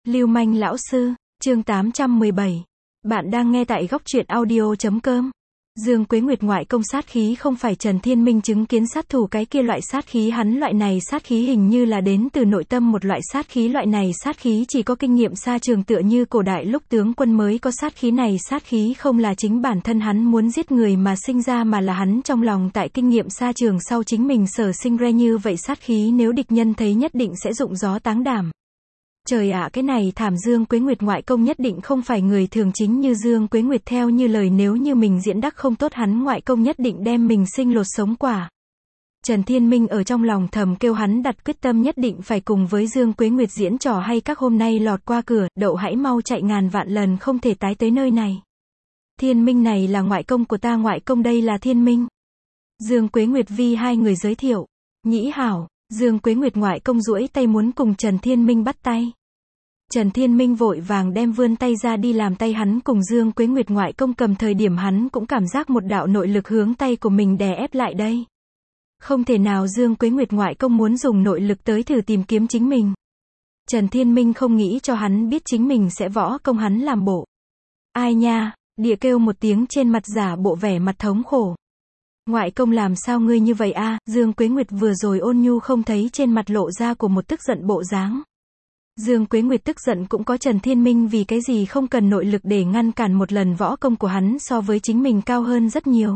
Lưu manh lão sư, chương 817. Bạn đang nghe tại góc truyện audio.com. Dương Quế Nguyệt ngoại công sát khí không phải Trần Thiên Minh chứng kiến sát thủ cái kia loại sát khí, hắn loại này sát khí hình như là đến từ nội tâm một loại sát khí, loại này sát khí chỉ có kinh nghiệm xa trường, tựa như cổ đại lúc tướng quân mới có sát khí này. Sát khí không là chính bản thân hắn muốn giết người mà sinh ra, mà là hắn trong lòng tại kinh nghiệm xa trường sau chính mình sở sinh ra. Như vậy sát khí nếu địch nhân thấy nhất định sẽ dụng gió táng đảm. Trời ạ, cái này thảm. Dương Quế Nguyệt ngoại công nhất định không phải người thường, chính như Dương Quế Nguyệt theo như lời, nếu như mình diễn đắc không tốt, hắn ngoại công nhất định đem mình sinh lột sống quả. Trần Thiên Minh ở trong lòng thầm kêu, hắn đặt quyết tâm nhất định phải cùng với Dương Quế Nguyệt diễn trò hay các hôm nay lọt qua cửa, đậu hãy mau chạy ngàn vạn lần không thể tái tới nơi này. Thiên Minh này là ngoại công của ta, ngoại công đây là Thiên Minh. Dương Quế Nguyệt vi hai người giới thiệu. Nhĩ hảo. Dương Quế Nguyệt ngoại công duỗi tay muốn cùng Trần Thiên Minh bắt tay. Trần Thiên Minh vội vàng đem vươn tay ra đi làm tay hắn cùng Dương Quế Nguyệt ngoại công cầm, thời điểm hắn cũng cảm giác một đạo nội lực hướng tay của mình đè ép lại đây. Không thể nào, Dương Quế Nguyệt ngoại công muốn dùng nội lực tới thử tìm kiếm chính mình. Trần Thiên Minh không nghĩ cho hắn biết chính mình sẽ võ công, hắn làm bộ. Ai nha, địa kêu một tiếng, trên mặt giả bộ vẻ mặt thống khổ. Ngoại công làm sao ngươi như vậy a? Dương Quế Nguyệt vừa rồi ôn nhu không thấy, trên mặt lộ ra của một tức giận bộ dáng. Dương Quế Nguyệt tức giận cũng có Trần Thiên Minh vì cái gì không cần nội lực để ngăn cản một lần, võ công của hắn so với chính mình cao hơn rất nhiều.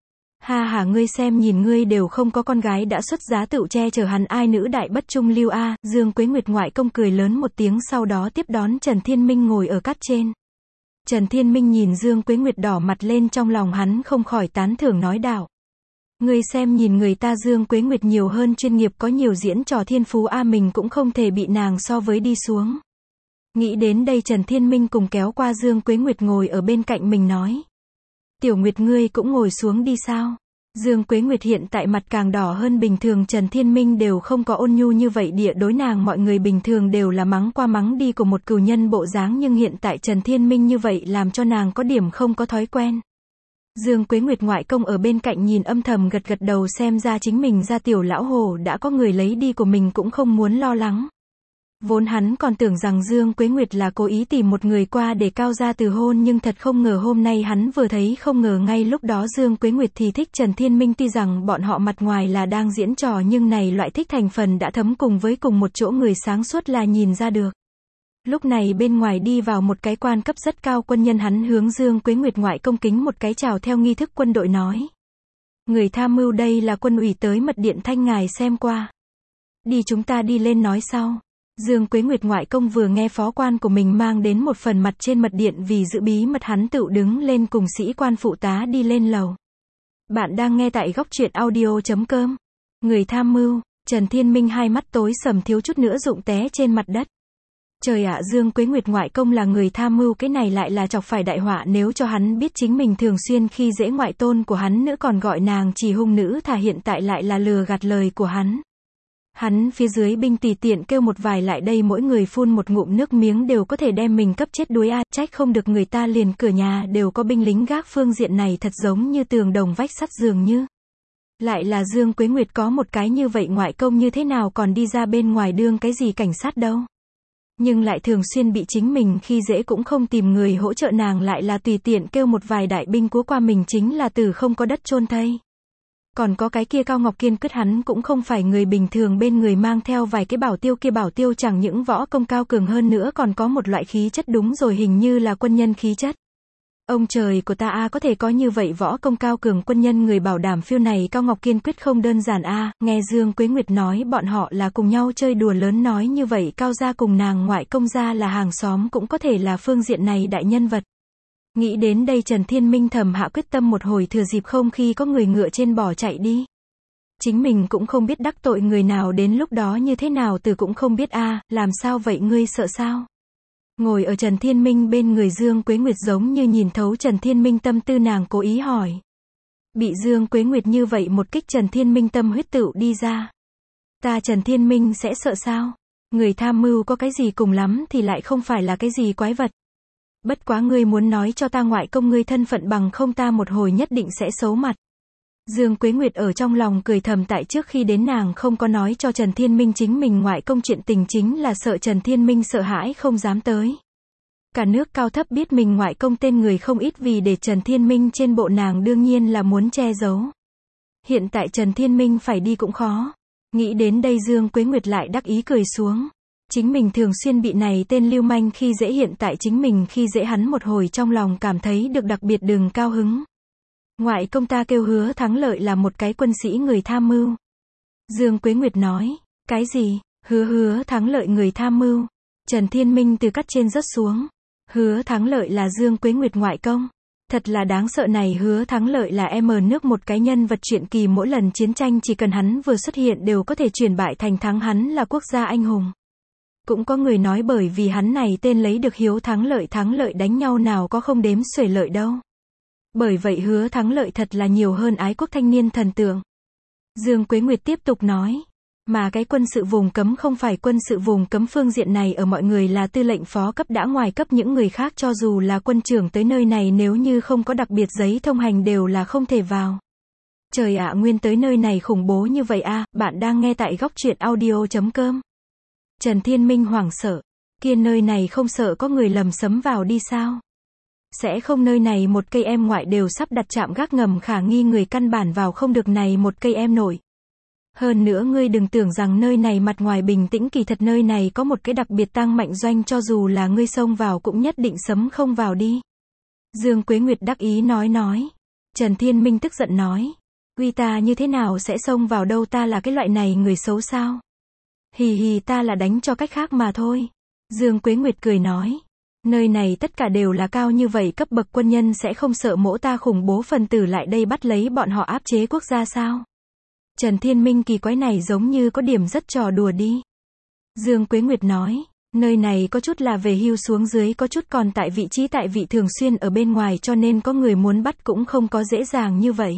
Ha ha, ngươi xem nhìn, ngươi đều không có con gái đã xuất giá tựu che chở hắn, ai nữ đại bất trung lưu a? Dương Quế Nguyệt ngoại công cười lớn một tiếng, sau đó tiếp đón Trần Thiên Minh ngồi ở cát trên. Trần Thiên Minh nhìn Dương Quế Nguyệt đỏ mặt lên, trong lòng hắn không khỏi tán thưởng nói đạo. Ngươi xem nhìn người ta Dương Quế Nguyệt nhiều hơn chuyên nghiệp, có nhiều diễn trò thiên phú a, mình cũng không thể bị nàng so với đi xuống. Nghĩ đến đây, Trần Thiên Minh cùng kéo qua Dương Quế Nguyệt ngồi ở bên cạnh mình nói. Tiểu Nguyệt ngươi cũng ngồi xuống đi sao? Dương Quế Nguyệt hiện tại mặt càng đỏ hơn bình thường, Trần Thiên Minh đều không có ôn nhu như vậy địa đối nàng, mọi người bình thường đều là mắng qua mắng đi của một cừu nhân bộ dáng, nhưng hiện tại Trần Thiên Minh như vậy làm cho nàng có điểm không có thói quen. Dương Quế Nguyệt ngoại công ở bên cạnh nhìn âm thầm gật gật đầu, xem ra chính mình ra tiểu lão hồ đã có người lấy đi của mình cũng không muốn lo lắng. Vốn hắn còn tưởng rằng Dương Quế Nguyệt là cố ý tìm một người qua để cao ra từ hôn, nhưng thật không ngờ hôm nay hắn vừa thấy không ngờ ngay lúc đó Dương Quế Nguyệt thì thích Trần Thiên Minh, tuy rằng bọn họ mặt ngoài là đang diễn trò nhưng này loại thích thành phần đã thấm cùng với cùng một chỗ, người sáng suốt là nhìn ra được. Lúc này bên ngoài đi vào một cái quan cấp rất cao quân nhân, hắn hướng Dương Quế Nguyệt ngoại công kính một cái chào theo nghi thức quân đội nói. Người tham mưu đây là quân ủy tới mật điện thanh ngài xem qua. Đi, chúng ta đi lên nói sau. Dương Quế Nguyệt ngoại công vừa nghe phó quan của mình mang đến một phần mặt trên mật điện, vì giữ bí mật hắn tự đứng lên cùng sĩ quan phụ tá đi lên lầu. Bạn đang nghe tại góc truyện audio.com. Người tham mưu. Trần Thiên Minh hai mắt tối sầm, thiếu chút nữa rụng té trên mặt đất. Trời ạ, Dương Quế Nguyệt ngoại công là người tham mưu, cái này lại là chọc phải đại họa, nếu cho hắn biết chính mình thường xuyên khi dễ ngoại tôn của hắn nữa, còn gọi nàng chỉ hung nữ, thả hiện tại lại là lừa gạt lời của hắn. Hắn phía dưới binh tùy tiện kêu một vài lại đây, mỗi người phun một ngụm nước miếng đều có thể đem mình cấp chết đuối a, trách không được người ta liền cửa nhà đều có binh lính gác, phương diện này thật giống như tường đồng vách sắt dường như. Lại là Dương Quế Nguyệt có một cái như vậy ngoại công, như thế nào còn đi ra bên ngoài đương cái gì cảnh sát đâu. Nhưng lại thường xuyên bị chính mình khi dễ, cũng không tìm người hỗ trợ, nàng lại là tùy tiện kêu một vài đại binh cúa qua mình, chính là từ không có đất chôn thây. Còn có cái kia Cao Ngọc Kiên Quyết, hắn cũng không phải người bình thường, bên người mang theo vài cái bảo tiêu, kia bảo tiêu chẳng những võ công cao cường hơn nữa còn có một loại khí chất, đúng rồi, hình như là quân nhân khí chất. Ông trời của ta a, có thể có như vậy võ công cao cường quân nhân, người bảo đảm phiêu này Cao Ngọc Kiên Quyết không đơn giản a. Nghe Dương Quế Nguyệt nói bọn họ là cùng nhau chơi đùa lớn, nói như vậy Cao gia cùng nàng ngoại công gia là hàng xóm, cũng có thể là phương diện này đại nhân vật. Nghĩ đến đây, Trần Thiên Minh thầm hạ quyết tâm một hồi, thừa dịp không khi có người ngựa trên bỏ chạy đi. Chính mình cũng không biết đắc tội người nào, đến lúc đó như thế nào từ cũng không biết a. Làm sao vậy, ngươi sợ sao? Ngồi ở Trần Thiên Minh bên người Dương Quế Nguyệt giống như nhìn thấu Trần Thiên Minh tâm tư, nàng cố ý hỏi. Bị Dương Quế Nguyệt như vậy một kích, Trần Thiên Minh tâm huyết tựu đi ra. Ta Trần Thiên Minh sẽ sợ sao? Người tham mưu có cái gì, cùng lắm thì lại không phải là cái gì quái vật. Bất quá ngươi muốn nói cho ta ngoại công ngươi thân phận, bằng không ta một hồi nhất định sẽ xấu mặt. Dương Quế Nguyệt ở trong lòng cười thầm, tại trước khi đến nàng không có nói cho Trần Thiên Minh chính mình ngoại công chuyện tình, chính là sợ Trần Thiên Minh sợ hãi không dám tới. Cả nước cao thấp biết mình ngoại công tên người không ít, vì để Trần Thiên Minh trên bộ nàng đương nhiên là muốn che giấu. Hiện tại Trần Thiên Minh phải đi cũng khó. Nghĩ đến đây Dương Quế Nguyệt lại đắc ý cười xuống. Chính mình thường xuyên bị này tên lưu manh khi dễ, hiện tại chính mình khi dễ hắn một hồi, trong lòng cảm thấy được đặc biệt đừng cao hứng. Ngoại công ta kêu Hứa Thắng Lợi là một cái quân sĩ người tham mưu. Dương Quế Nguyệt nói, cái gì? Hứa Thắng Lợi người tham mưu? Trần Thiên Minh từ cắt trên rớt xuống. Hứa Thắng Lợi là Dương Quế Nguyệt ngoại công. Thật là đáng sợ này, Hứa Thắng Lợi là nước một cái nhân vật truyện kỳ, mỗi lần chiến tranh chỉ cần hắn vừa xuất hiện đều có thể chuyển bại thành thắng, hắn là quốc gia anh hùng. Cũng có người nói bởi vì hắn này tên lấy được Hiếu Thắng Lợi đánh nhau nào có không đếm xuể lợi đâu. Bởi vậy Hứa Thắng Lợi thật là nhiều hơn ái quốc thanh niên thần tượng. Dương Quế Nguyệt tiếp tục nói, mà cái quân sự vùng cấm không phải quân sự vùng cấm phương diện này ở mọi người là tư lệnh phó cấp đã ngoài cấp, những người khác cho dù là quân trưởng tới nơi này nếu như không có đặc biệt giấy thông hành đều là không thể vào. Trời ạ, nguyên tới nơi này khủng bố như vậy à, bạn đang nghe tại góc truyện audio.com. Trần Thiên Minh hoảng sợ, kia nơi này không sợ có người lầm sấm vào đi sao? Sẽ không, nơi này một cây em ngoại đều sắp đặt trạm gác ngầm, khả nghi người căn bản vào không được này một cây em nổi. Hơn nữa ngươi đừng tưởng rằng nơi này mặt ngoài bình tĩnh, kỳ thật nơi này có một cái đặc biệt tăng mạnh doanh, cho dù là ngươi xông vào cũng nhất định sấm không vào đi. Dương Quế Nguyệt đắc ý nói. Trần Thiên Minh tức giận nói, uy, ta như thế nào sẽ xông vào đâu, ta là cái loại này người xấu sao? Hì, ta là đánh cho cách khác mà thôi. Dương Quế Nguyệt cười nói, nơi này tất cả đều là cao như vậy cấp bậc quân nhân, sẽ không sợ mỗ ta khủng bố phần tử lại đây bắt lấy bọn họ áp chế quốc gia sao? Trần Thiên Minh kỳ quái này giống như có điểm rất trò đùa đi. Dương Quế Nguyệt nói, nơi này có chút là về hưu xuống dưới, có chút còn tại vị thường xuyên ở bên ngoài, cho nên có người muốn bắt cũng không có dễ dàng như vậy.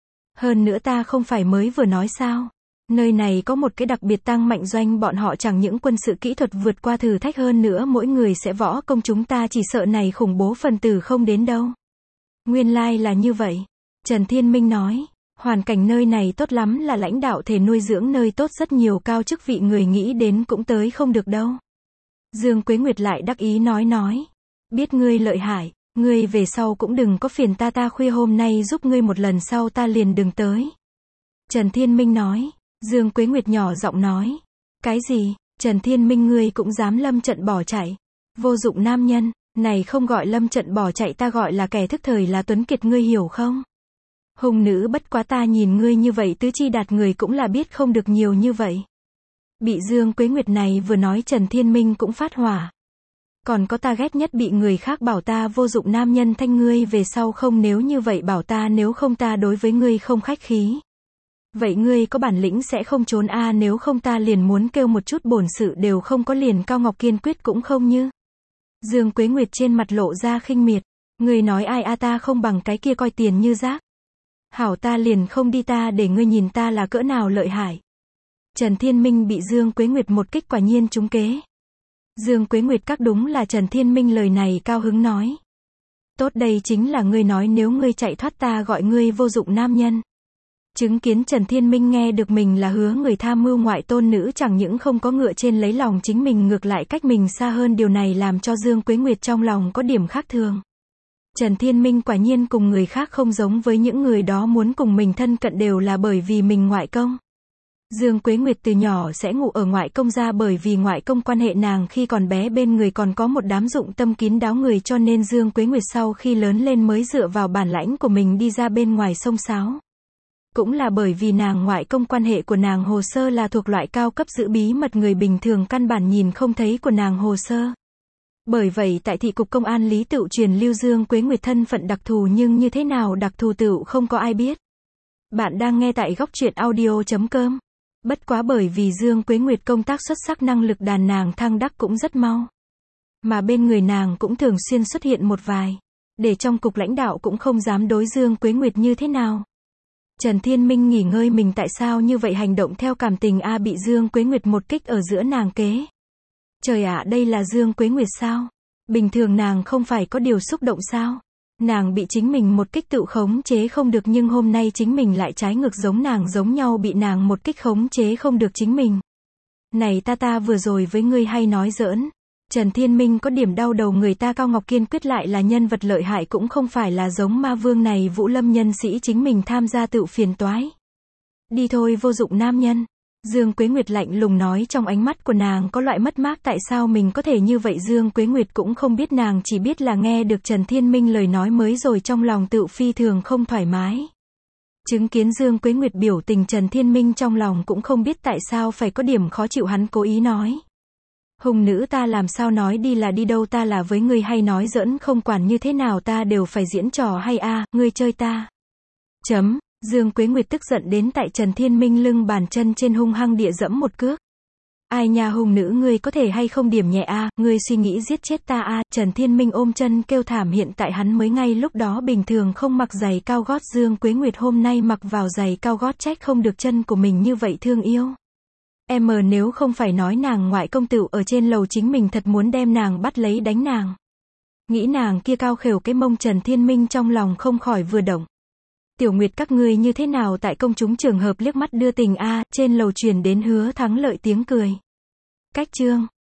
Hơn nữa ta không phải mới vừa nói sao? Nơi này có một cái đặc biệt tăng mạnh doanh, bọn họ chẳng những quân sự kỹ thuật vượt qua thử thách, hơn nữa mỗi người sẽ võ công, chúng ta chỉ sợ này khủng bố phần tử không đến đâu. Nguyên lai là như vậy. Trần Thiên Minh nói, hoàn cảnh nơi này tốt lắm, là lãnh đạo thể nuôi dưỡng nơi tốt, rất nhiều cao chức vị người nghĩ đến cũng tới không được đâu. Dương Quế Nguyệt lại đắc ý nói, biết ngươi lợi hại, ngươi về sau cũng đừng có phiền ta khuya hôm nay giúp ngươi một lần, sau ta liền đừng tới. Trần Thiên Minh nói. Dương Quế Nguyệt nhỏ giọng nói, cái gì? Trần Thiên Minh, ngươi cũng dám lâm trận bỏ chạy? Vô dụng nam nhân, này không gọi lâm trận bỏ chạy, ta gọi là kẻ thức thời, là tuấn kiệt, ngươi hiểu không? Hùng nữ bất quá, ta nhìn ngươi như vậy tứ chi đạt người cũng là biết không được nhiều như vậy. Bị Dương Quế Nguyệt này vừa nói Trần Thiên Minh cũng phát hỏa. Còn có, ta ghét nhất bị người khác bảo ta vô dụng nam nhân, thanh ngươi về sau không nếu như vậy bảo ta, nếu không ta đối với ngươi không khách khí. Vậy ngươi có bản lĩnh sẽ không trốn a, nếu không ta liền muốn kêu một chút bổn sự đều không có, liền Cao Ngọc kiên quyết cũng không như. Dương Quế Nguyệt trên mặt lộ ra khinh miệt, ngươi nói ai a, ta không bằng cái kia coi tiền như rác. Hảo, ta liền không đi, ta để ngươi nhìn ta là cỡ nào lợi hại. Trần Thiên Minh bị Dương Quế Nguyệt một kích quả nhiên trúng kế. Dương Quế Nguyệt các đúng là Trần Thiên Minh lời này cao hứng nói. Tốt, đây chính là ngươi nói nếu ngươi chạy thoát ta gọi ngươi vô dụng nam nhân. Chứng kiến Trần Thiên Minh nghe được mình là Hứa người tham mưu ngoại tôn nữ, chẳng những không có ngựa trên lấy lòng chính mình, ngược lại cách mình xa hơn, điều này làm cho Dương Quế Nguyệt trong lòng có điểm khác thường. Trần Thiên Minh quả nhiên cùng người khác không giống, với những người đó muốn cùng mình thân cận đều là bởi vì mình ngoại công. Dương Quế Nguyệt từ nhỏ sẽ ngủ ở ngoại công gia, bởi vì ngoại công quan hệ nàng khi còn bé bên người còn có một đám dụng tâm kín đáo người, cho nên Dương Quế Nguyệt sau khi lớn lên mới dựa vào bản lãnh của mình đi ra bên ngoài xông xáo. Cũng là bởi vì nàng ngoại công quan hệ của nàng hồ sơ là thuộc loại cao cấp, giữ bí mật, người bình thường căn bản nhìn không thấy của nàng hồ sơ. Bởi vậy tại thị cục công an Lý Tựu truyền lưu Dương Quế Nguyệt thân phận đặc thù, nhưng như thế nào đặc thù tựu không có ai biết. Bạn đang nghe tại góc truyện audio.com. Bất quá bởi vì Dương Quế Nguyệt công tác xuất sắc, năng lực đàn nàng thăng đắc cũng rất mau. Mà bên người nàng cũng thường xuyên xuất hiện một vài, để trong cục lãnh đạo cũng không dám đối Dương Quế Nguyệt như thế nào. Trần Thiên Minh nghỉ ngơi mình tại sao như vậy, hành động theo cảm tình a, bị Dương Quế Nguyệt một kích ở giữa nàng kế. Trời ạ, đây là Dương Quế Nguyệt sao? Bình thường nàng không phải có điều xúc động sao? Nàng bị chính mình một kích tự khống chế không được nhưng hôm nay chính mình lại trái ngược giống nàng giống nhau bị nàng một kích khống chế không được chính mình. Này ta vừa rồi với ngươi hay nói giỡn. Trần Thiên Minh có điểm đau đầu người ta Cao Ngọc Kiên quyết lại là nhân vật lợi hại cũng không phải là giống ma vương này Vũ Lâm nhân sĩ chính mình tham gia tự phiền toái. Đi thôi vô dụng nam nhân. Dương Quế Nguyệt lạnh lùng nói trong ánh mắt của nàng có loại mất mát tại sao mình có thể như vậy Dương Quế Nguyệt cũng không biết nàng chỉ biết là nghe được Trần Thiên Minh lời nói mới rồi trong lòng tự phi thường không thoải mái. Chứng kiến Dương Quế Nguyệt biểu tình Trần Thiên Minh trong lòng cũng không biết tại sao phải có điểm khó chịu hắn cố ý nói. Hùng nữ ta làm sao nói đi là đi đâu ta là với ngươi hay nói giỡn không quản như thế nào ta đều phải diễn trò hay a ngươi chơi ta. Dương Quế Nguyệt tức giận đến tại Trần Thiên Minh lưng bàn chân trên hung hăng địa dẫm một cước. Ai nha hùng nữ ngươi có thể hay không điểm nhẹ a ngươi suy nghĩ giết chết ta a Trần Thiên Minh ôm chân kêu thảm hiện tại hắn mới ngay lúc đó bình thường không mặc giày cao gót Dương Quế Nguyệt hôm nay mặc vào giày cao gót trách không được chân của mình như vậy thương yêu. Nếu không phải nói nàng ngoại công tựu ở trên lầu chính mình thật muốn đem nàng bắt lấy đánh nàng. Nghĩ nàng kia cao khều cái mông Trần Thiên Minh trong lòng không khỏi vừa động. Tiểu Nguyệt các ngươi như thế nào tại công chúng trường hợp liếc mắt đưa tình a trên lầu truyền đến Hứa Thắng Lợi tiếng cười. Cách chương